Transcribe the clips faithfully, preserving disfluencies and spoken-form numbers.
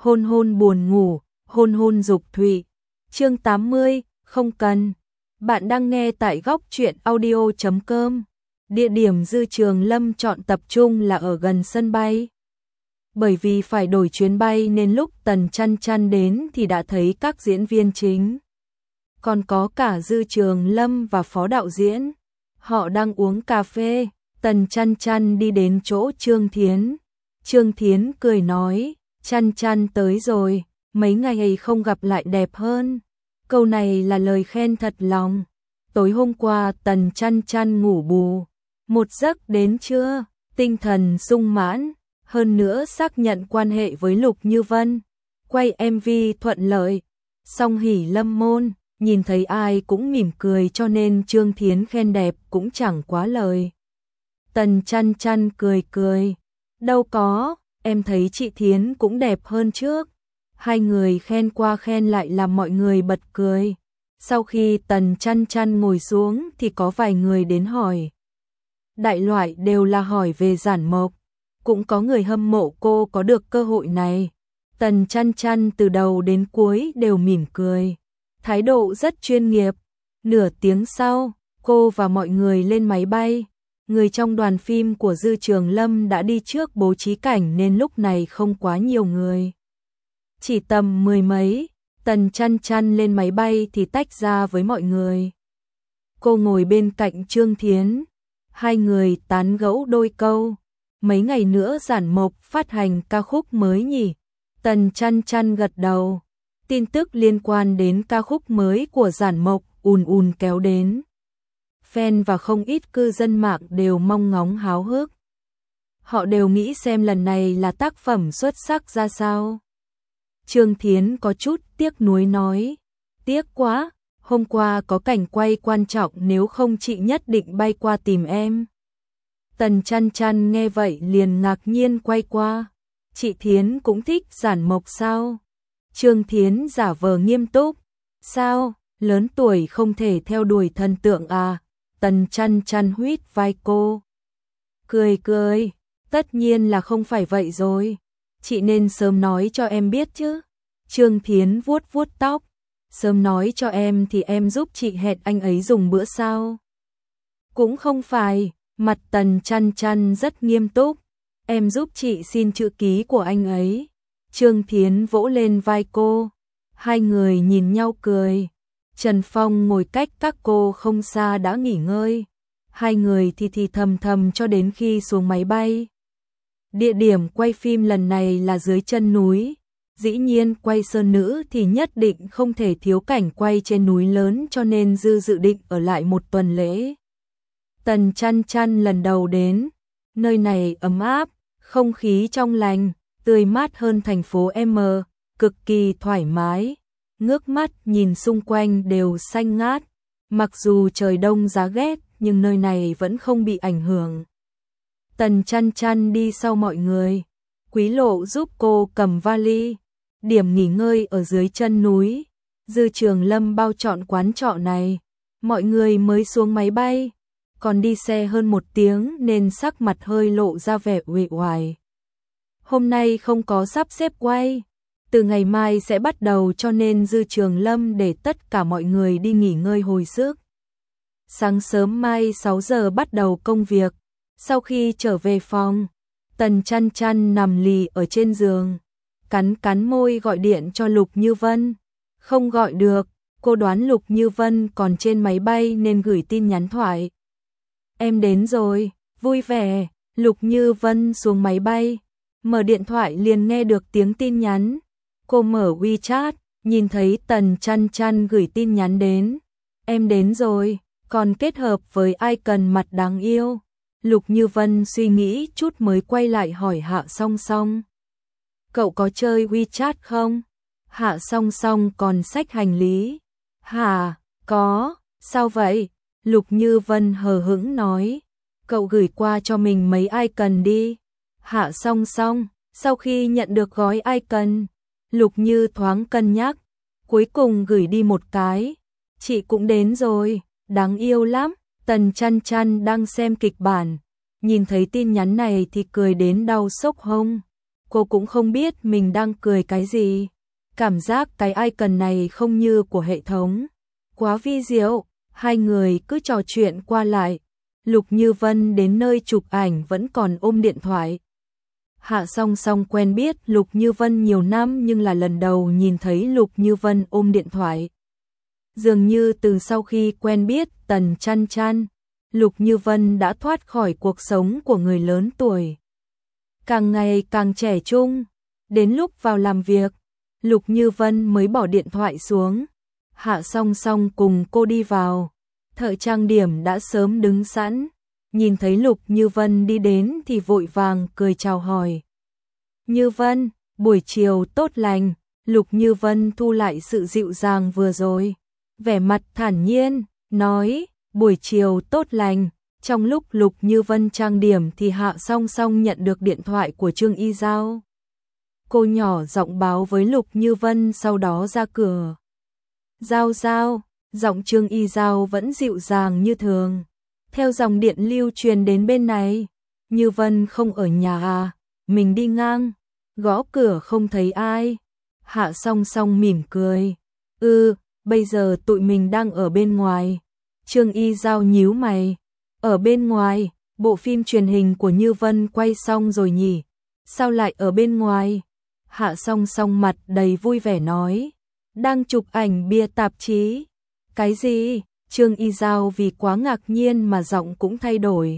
hôn hôn buồn ngủ, hôn hôn dục thụy. Chương tám mươi, không cần. Bạn đang nghe tại góc truyện audio chấm com. Địa điểm Dư Trường Lâm chọn tập trung là ở gần sân bay. Bởi vì phải đổi chuyến bay nên lúc Tần Chăn Chăn đến thì đã thấy các diễn viên chính. Còn có cả Dư Trường Lâm và phó đạo diễn. Họ đang uống cà phê. Tần Chăn Chăn đi đến chỗ Trương Thiến. Trương Thiến cười nói, Chăn Chăn tới rồi, mấy ngày ấy không gặp lại đẹp hơn. Câu này là lời khen thật lòng. Tối hôm qua Tần Chăn Chăn ngủ bù, một giấc đến trưa, tinh thần sung mãn, hơn nữa xác nhận quan hệ với Lục Như Vân. Quay em vê thuận lợi, song hỉ lâm môn, nhìn thấy ai cũng mỉm cười cho nên Trương Thiến khen đẹp cũng chẳng quá lời. Tần Chăn Chăn cười cười, đâu có, em thấy chị Thiến cũng đẹp hơn trước. Hai người khen qua khen lại làm mọi người bật cười. Sau khi Tần Chăn Chăn ngồi xuống thì có vài người đến hỏi. Đại loại đều là hỏi về Giản Mộc, cũng có người hâm mộ cô có được cơ hội này. Tần Chăn Chăn từ đầu đến cuối đều mỉm cười, thái độ rất chuyên nghiệp. Nửa tiếng sau, cô và mọi người lên máy bay. Người trong đoàn phim của Dư Trường Lâm đã đi trước bố trí cảnh nên lúc này không quá nhiều người. Chỉ tầm mười mấy, Tần Chăn Chăn lên máy bay thì tách ra với mọi người. Cô ngồi bên cạnh Trương Thiến, hai người tán gẫu đôi câu. Mấy ngày nữa Giản Mộc phát hành ca khúc mới nhỉ? Tần Chăn Chăn gật đầu. Tin tức liên quan đến ca khúc mới của Giản Mộc ùn ùn kéo đến. Fan và không ít cư dân mạng đều mong ngóng háo hức. Họ đều nghĩ xem lần này là tác phẩm xuất sắc ra sao. Trương Thiến có chút tiếc nuối nói, tiếc quá, hôm qua có cảnh quay quan trọng nếu không chị nhất định bay qua tìm em. Tần Chăn Chăn nghe vậy liền ngạc nhiên quay qua, chị Thiến cũng thích Giản Mộc sao? Trương Thiến giả vờ nghiêm túc, sao, lớn tuổi không thể theo đuổi thần tượng à? Tần Chăn Chăn huýt vai cô, cười cười, tất nhiên là không phải vậy rồi. Chị nên sớm nói cho em biết chứ. Trương Thiến vuốt vuốt tóc, sớm nói cho em thì em giúp chị hẹn anh ấy dùng bữa sao? Cũng không phải, mặt Tần Chăn Chăn rất nghiêm túc, em giúp chị xin chữ ký của anh ấy. Trương Thiến vỗ lên vai cô, hai người nhìn nhau cười. Trần Phong ngồi cách các cô không xa đã nghỉ ngơi, hai người thì thì thầm thầm cho đến khi xuống máy bay. Địa điểm quay phim lần này là dưới chân núi, dĩ nhiên quay sơn nữ thì nhất định không thể thiếu cảnh quay trên núi lớn cho nên Dư dự định ở lại một tuần lễ. Tần Chăn Chăn lần đầu đến, nơi này ấm áp, không khí trong lành, tươi mát hơn thành phố M, cực kỳ thoải mái. Ngước mắt nhìn xung quanh đều xanh ngát, mặc dù trời đông giá rét nhưng nơi này vẫn không bị ảnh hưởng. Tần Chăn Chăn đi sau mọi người, Quý Lộ giúp cô cầm vali. Điểm nghỉ ngơi ở dưới chân núi, Dư Trường Lâm bao trọn quán trọ này. Mọi người mới xuống máy bay, còn đi xe hơn một tiếng nên sắc mặt hơi lộ ra vẻ uể oải. Hôm nay không có sắp xếp quay, từ ngày mai sẽ bắt đầu cho nên Dư Trường Lâm để tất cả mọi người đi nghỉ ngơi hồi sức. Sáng sớm mai sáu giờ bắt đầu công việc. Sau khi trở về phòng, Tần Chăn Chăn nằm lì ở trên giường, cắn cắn môi gọi điện cho Lục Như Vân. Không gọi được, cô đoán Lục Như Vân còn trên máy bay nên gửi tin nhắn thoại. Em đến rồi, vui vẻ. Lục Như Vân xuống máy bay, mở điện thoại liền nghe được tiếng tin nhắn. Cô mở WeChat, nhìn thấy Tần Chăn Chăn gửi tin nhắn đến. Em đến rồi, còn kết hợp với icon mặt đáng yêu. Lục Như Vân suy nghĩ chút mới quay lại hỏi Hạ Song Song. Cậu có chơi WeChat không? Hạ Song Song còn xách hành lý. Hả, có, sao vậy? Lục Như Vân hờ hững nói. Cậu gửi qua cho mình mấy icon đi. Hạ Song Song, sau khi nhận được gói icon, Lục Như thoáng cân nhắc, cuối cùng gửi đi một cái. Chị cũng đến rồi, đáng yêu lắm. Tần Chăn Chăn đang xem kịch bản, nhìn thấy tin nhắn này thì cười đến đau sốc hông. Cô cũng không biết mình đang cười cái gì. Cảm giác cái icon này không như của hệ thống. Quá vi diệu, hai người cứ trò chuyện qua lại. Lục Như Vân đến nơi chụp ảnh vẫn còn ôm điện thoại. Hạ Song Song quen biết Lục Như Vân nhiều năm nhưng là lần đầu nhìn thấy Lục Như Vân ôm điện thoại. Dường như từ sau khi quen biết Tần Chăn Chăn, Lục Như Vân đã thoát khỏi cuộc sống của người lớn tuổi. Càng ngày càng trẻ trung, đến lúc vào làm việc, Lục Như Vân mới bỏ điện thoại xuống. Hạ Song Song cùng cô đi vào, thợ trang điểm đã sớm đứng sẵn, nhìn thấy Lục Như Vân đi đến thì vội vàng cười chào hỏi. Như Vân, buổi chiều tốt lành. Lục Như Vân thu lại sự dịu dàng vừa rồi, vẻ mặt thản nhiên, nói, buổi chiều tốt lành. Trong lúc Lục Như Vân trang điểm thì Hạ Song Song nhận được điện thoại của Trương Y Giao. Cô nhỏ giọng báo với Lục Như Vân sau đó ra cửa. Giao Giao, giọng Trương Y Giao vẫn dịu dàng như thường. Theo dòng điện lưu truyền đến bên này, Như Vân không ở nhà à, mình đi ngang, gõ cửa không thấy ai. Hạ Song Song mỉm cười. Ừ, bây giờ tụi mình đang ở bên ngoài. Trương Y Giao nhíu mày. Ở bên ngoài, bộ phim truyền hình của Như Vân quay xong rồi nhỉ? Sao lại ở bên ngoài? Hạ Song Song mặt đầy vui vẻ nói. Đang chụp ảnh bìa tạp chí. Cái gì? Trương Y Giao vì quá ngạc nhiên mà giọng cũng thay đổi.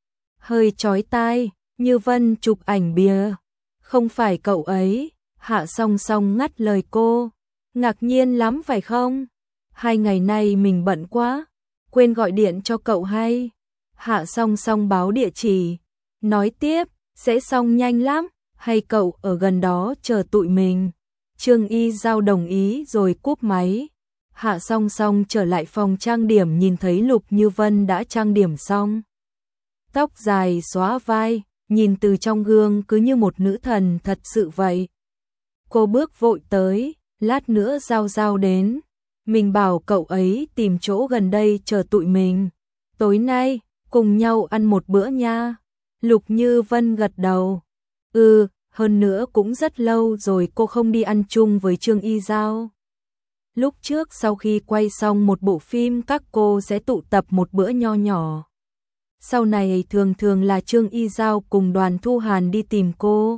Hơi chói tai, Như Vân chụp ảnh bìa. Không phải cậu ấy. Hạ Song Song ngắt lời cô. Ngạc nhiên lắm phải không? Hai ngày nay mình bận quá, quên gọi điện cho cậu hay. Hạ Song Song báo địa chỉ, nói tiếp, sẽ xong nhanh lắm, hay cậu ở gần đó chờ tụi mình. Trương Y Giao đồng ý rồi cúp máy. Hạ Song Song trở lại phòng trang điểm nhìn thấy Lục Như Vân đã trang điểm xong. Tóc dài xóa vai, nhìn từ trong gương cứ như một nữ thần thật sự vậy. Cô bước vội tới, lát nữa Giao Giao đến. Mình bảo cậu ấy tìm chỗ gần đây chờ tụi mình. Tối nay, cùng nhau ăn một bữa nha. Lục Như Vân gật đầu. Ừ, hơn nữa cũng rất lâu rồi cô không đi ăn chung với Trương Y Giao. Lúc trước sau khi quay xong một bộ phim các cô sẽ tụ tập một bữa nho nhỏ. Sau này thường thường là Trương Y Giao cùng Đoàn Thu Hàn đi tìm cô.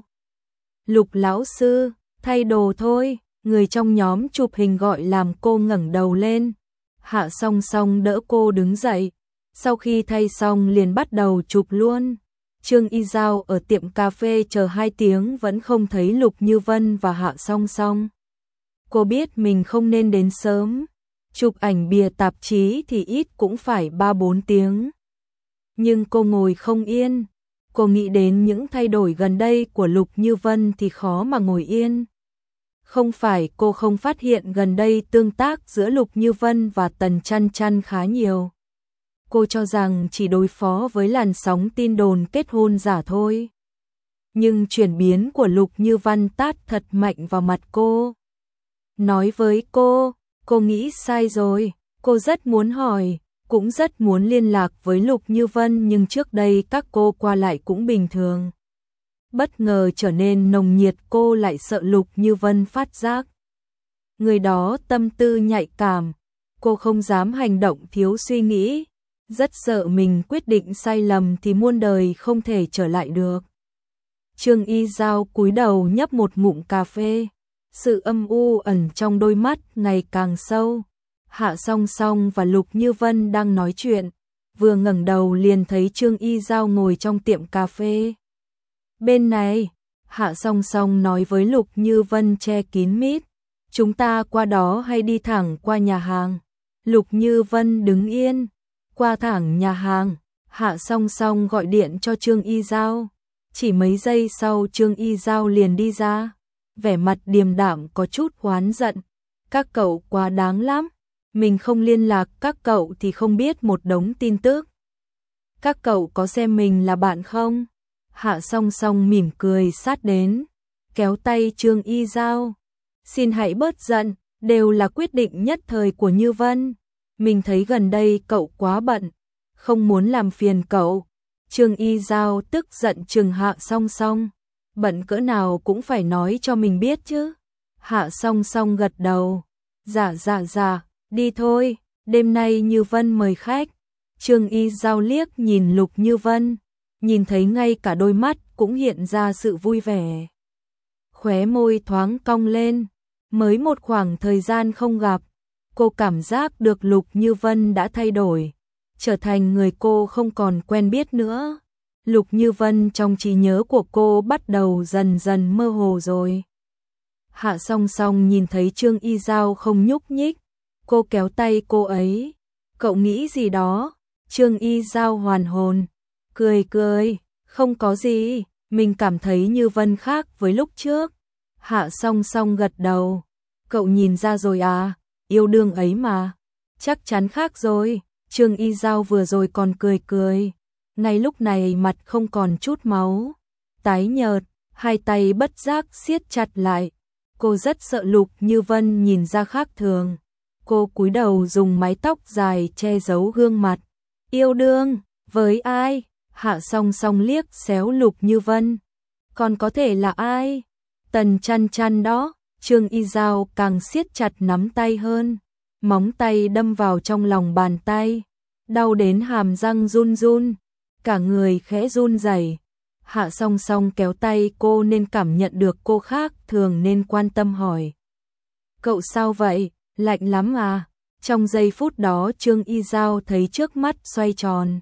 Lục lão sư, thay đồ thôi. Người trong nhóm chụp hình gọi làm cô ngẩng đầu lên. Hạ Song Song đỡ cô đứng dậy. Sau khi thay xong liền bắt đầu chụp luôn. Trương Y Giao ở tiệm cà phê chờ hai tiếng vẫn không thấy Lục Như Vân và Hạ Song Song. Cô biết mình không nên đến sớm. Chụp ảnh bìa tạp chí thì ít cũng phải ba bốn tiếng. Nhưng cô ngồi không yên. Cô nghĩ đến những thay đổi gần đây của Lục Như Vân thì khó mà ngồi yên. Không phải cô không phát hiện gần đây tương tác giữa Lục Như Vân và Tần Chăn Chăn khá nhiều. Cô cho rằng chỉ đối phó với làn sóng tin đồn kết hôn giả thôi. Nhưng chuyển biến của Lục Như Vân tát thật mạnh vào mặt cô. Nói với cô, cô nghĩ sai rồi, cô rất muốn hỏi, cũng rất muốn liên lạc với Lục Như Vân nhưng trước đây các cô qua lại cũng bình thường. Bất ngờ trở nên nồng nhiệt cô lại sợ Lục Như Vân phát giác. Người đó tâm tư nhạy cảm, cô không dám hành động thiếu suy nghĩ, rất sợ mình quyết định sai lầm thì muôn đời không thể trở lại được. Trương Y Giao cúi đầu nhấp một ngụm cà phê, sự âm u ẩn trong đôi mắt ngày càng sâu. Hạ Song Song và Lục Như Vân đang nói chuyện, vừa ngẩng đầu liền thấy Trương Y Giao ngồi trong tiệm cà phê. Bên này, Hạ Song Song nói với Lục Như Vân che kín mít, chúng ta qua đó hay đi thẳng qua nhà hàng. Lục Như Vân đứng yên, qua thẳng nhà hàng. Hạ Song Song gọi điện cho Trương Y Giao. Chỉ mấy giây sau Trương Y Giao liền đi ra, vẻ mặt điềm đạm có chút oán giận. Các cậu quá đáng lắm, mình không liên lạc các cậu thì không biết một đống tin tức. Các cậu có xem mình là bạn không? Hạ Song Song mỉm cười sát đến, kéo tay Trương Y Giao. Xin hãy bớt giận, đều là quyết định nhất thời của Như Vân. Mình thấy gần đây cậu quá bận, không muốn làm phiền cậu. Trương Y Giao tức giận trừng Hạ Song Song. bận cỡ nào cũng phải nói cho mình biết chứ. Hạ Song Song gật đầu, dạ dạ dạ, đi thôi, đêm nay Như Vân mời khách. Trương Y Giao liếc nhìn Lục Như Vân, nhìn thấy ngay cả đôi mắt cũng hiện ra sự vui vẻ. Khóe môi thoáng cong lên, mới một khoảng thời gian không gặp, cô cảm giác được Lục Như Vân đã thay đổi, trở thành người cô không còn quen biết nữa. Lục Như Vân trong trí nhớ của cô bắt đầu dần dần mơ hồ rồi. Hạ Song Song nhìn thấy Trương Y Giao không nhúc nhích, cô kéo tay cô ấy. Cậu nghĩ gì đó? Trương Y Giao hoàn hồn, cười cười, không có gì, mình cảm thấy Như Vân khác với lúc trước. Hạ Song Song gật đầu, cậu nhìn ra rồi à, yêu đương ấy mà, chắc chắn khác rồi. Trương Y Giao vừa rồi còn cười cười, ngay lúc này mặt không còn chút máu, tái nhợt, hai tay bất giác siết chặt lại. Cô rất sợ Lục Như Vân nhìn ra khác thường. Cô cúi đầu dùng mái tóc dài che giấu gương mặt. Yêu đương, với ai? Hạ Song Song liếc xéo Lục Như Vân. Còn có thể là ai? Tần Chăn Chăn đó. Trương Y Giao càng siết chặt nắm tay hơn. Móng tay đâm vào trong lòng bàn tay. Đau đến hàm răng run run. Cả người khẽ run rẩy. Hạ Song Song kéo tay cô nên cảm nhận được cô khác thường nên quan tâm hỏi. Cậu sao vậy? Lạnh lắm à? Trong giây phút đó Trương Y Giao thấy trước mắt xoay tròn.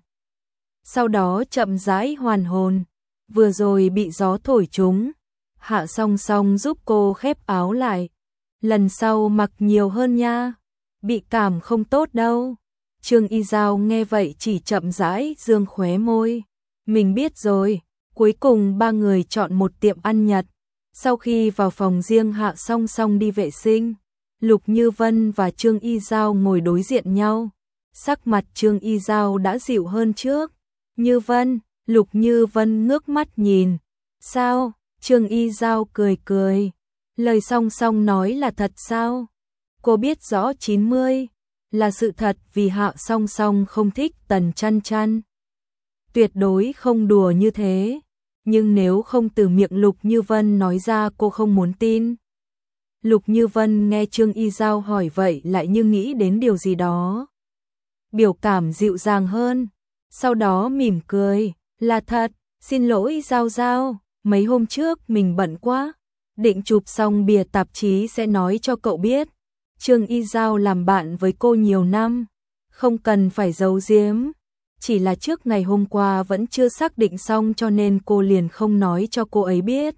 Sau đó chậm rãi hoàn hồn. Vừa rồi bị gió thổi trúng. Hạ Song Song giúp cô khép áo lại. Lần sau mặc nhiều hơn nha. Bị cảm không tốt đâu. Trương Y Giao nghe vậy chỉ chậm rãi dương khóe môi. Mình biết rồi. Cuối cùng ba người chọn một tiệm ăn Nhật. Sau khi vào phòng riêng Hạ Song Song đi vệ sinh, Lục Như Vân và Trương Y Giao ngồi đối diện nhau. Sắc mặt Trương Y Giao đã dịu hơn trước. Như Vân, Lục Như Vân ngước mắt nhìn. Sao? Trương Y Giao cười cười. Lời Song Song nói là thật sao? Cô biết rõ chín mươi là sự thật vì Hạ Song Song không thích Tần Chăn Chăn. Tuyệt đối không đùa như thế. Nhưng nếu không từ miệng Lục Như Vân nói ra cô không muốn tin. Lục Như Vân nghe Trương Y Giao hỏi vậy lại như nghĩ đến điều gì đó. Biểu cảm dịu dàng hơn. Sau đó mỉm cười. Là thật, xin lỗi Giao Giao. Mấy hôm trước mình bận quá. Định chụp xong bìa tạp chí sẽ nói cho cậu biết. Trương Y Giao làm bạn với cô nhiều năm. Không cần phải giấu giếm. Chỉ là trước ngày hôm qua vẫn chưa xác định xong cho nên cô liền không nói cho cô ấy biết.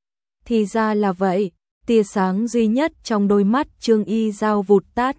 Thì ra là vậy, tia sáng duy nhất trong đôi mắt Trương Y Giao vụt tắt.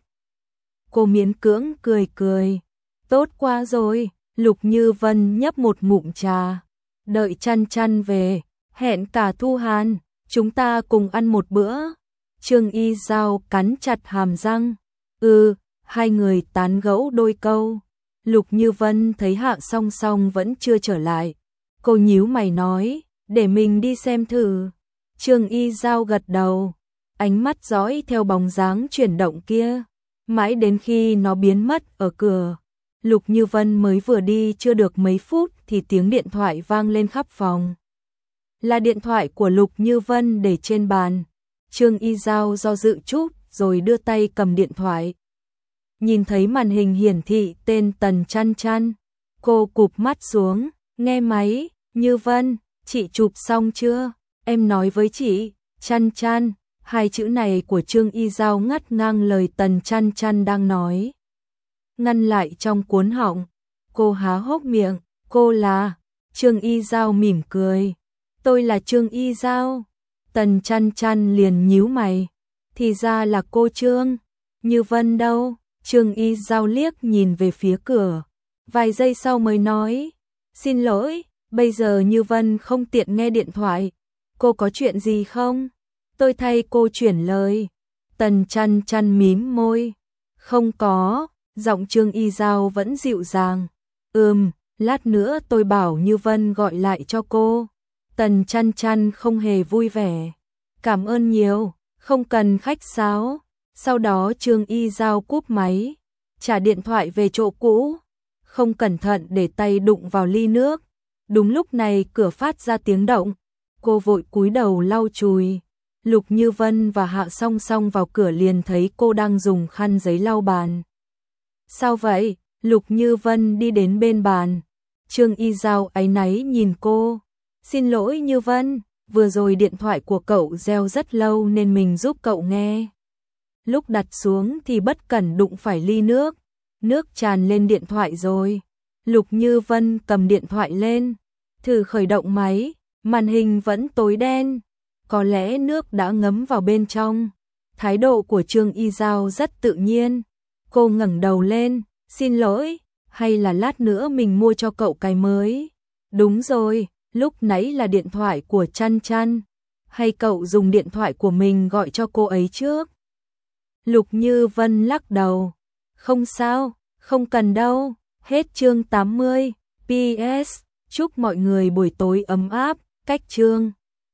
Cô miễn cưỡng cười cười. Tốt quá rồi, Lục Như Vân nhấp một ngụm trà. Đợi Chăn Chăn về, hẹn cả Thu Hàn, chúng ta cùng ăn một bữa. Trương Y Giao cắn chặt hàm răng. Ừ, hai người tán gẫu đôi câu. Lục Như Vân thấy Hạ Song Song vẫn chưa trở lại. Cô nhíu mày nói, để mình đi xem thử. Trương Y Giao gật đầu, ánh mắt dõi theo bóng dáng chuyển động kia, mãi đến khi nó biến mất ở cửa. Lục Như Vân mới vừa đi chưa được mấy phút thì tiếng điện thoại vang lên khắp phòng. Là điện thoại của Lục Như Vân để trên bàn. Trương Y Giao do dự chút rồi đưa tay cầm điện thoại. Nhìn thấy màn hình hiển thị tên Tần Chăn Chăn, cô cụp mắt xuống, nghe máy. Như Vân, chị chụp xong chưa? Em nói với chị. Chăn Chăn, hai chữ này của Trương Y Giao ngắt ngang lời Tần Chăn Chăn đang nói, ngăn lại trong cuốn họng. Cô há hốc miệng. Cô là? Trương Y Giao mỉm cười. Tôi là Trương Y Giao. Tần Chăn Chăn liền nhíu mày. Thì ra là cô Trương. Như Vân đâu? Trương Y Giao liếc nhìn về phía cửa, vài giây sau mới nói, xin lỗi, bây giờ Như Vân không tiện nghe điện thoại. Cô có chuyện gì không? Tôi thay cô chuyển lời. Tần Chăn Chăn mím môi. Không có. Giọng Trương Y Giao vẫn dịu dàng. Ừm, lát nữa tôi bảo Như Vân gọi lại cho cô. Tần Chăn Chăn không hề vui vẻ. Cảm ơn nhiều, không cần khách sáo. Sau đó Trương Y Giao cúp máy, trả điện thoại về chỗ cũ, không cẩn thận để tay đụng vào ly nước. Đúng lúc này cửa phát ra tiếng động. Cô vội cúi đầu lau chùi. Lục Như Vân và Hạ Song Song vào cửa liền thấy cô đang dùng khăn giấy lau bàn. Sao vậy? Lục Như Vân đi đến bên bàn. Trương Y Giao áy náy nhìn cô. Xin lỗi Như Vân, vừa rồi điện thoại của cậu reo rất lâu nên mình giúp cậu nghe. Lúc đặt xuống thì bất cẩn đụng phải ly nước. Nước tràn lên điện thoại rồi. Lục Như Vân cầm điện thoại lên. Thử khởi động máy. Màn hình vẫn tối đen. Có lẽ nước đã ngấm vào bên trong. Thái độ của Trương Y Giao rất tự nhiên. Cô ngẩng đầu lên. Xin lỗi, hay là lát nữa mình mua cho cậu cái mới? Đúng rồi, lúc nãy là điện thoại của Chăn Chăn. Hay cậu dùng điện thoại của mình gọi cho cô ấy trước? Lục Như Vân lắc đầu. Không sao, không cần đâu. Hết chương tám mươi. pê ét. Chúc mọi người buổi tối ấm áp. Cách chương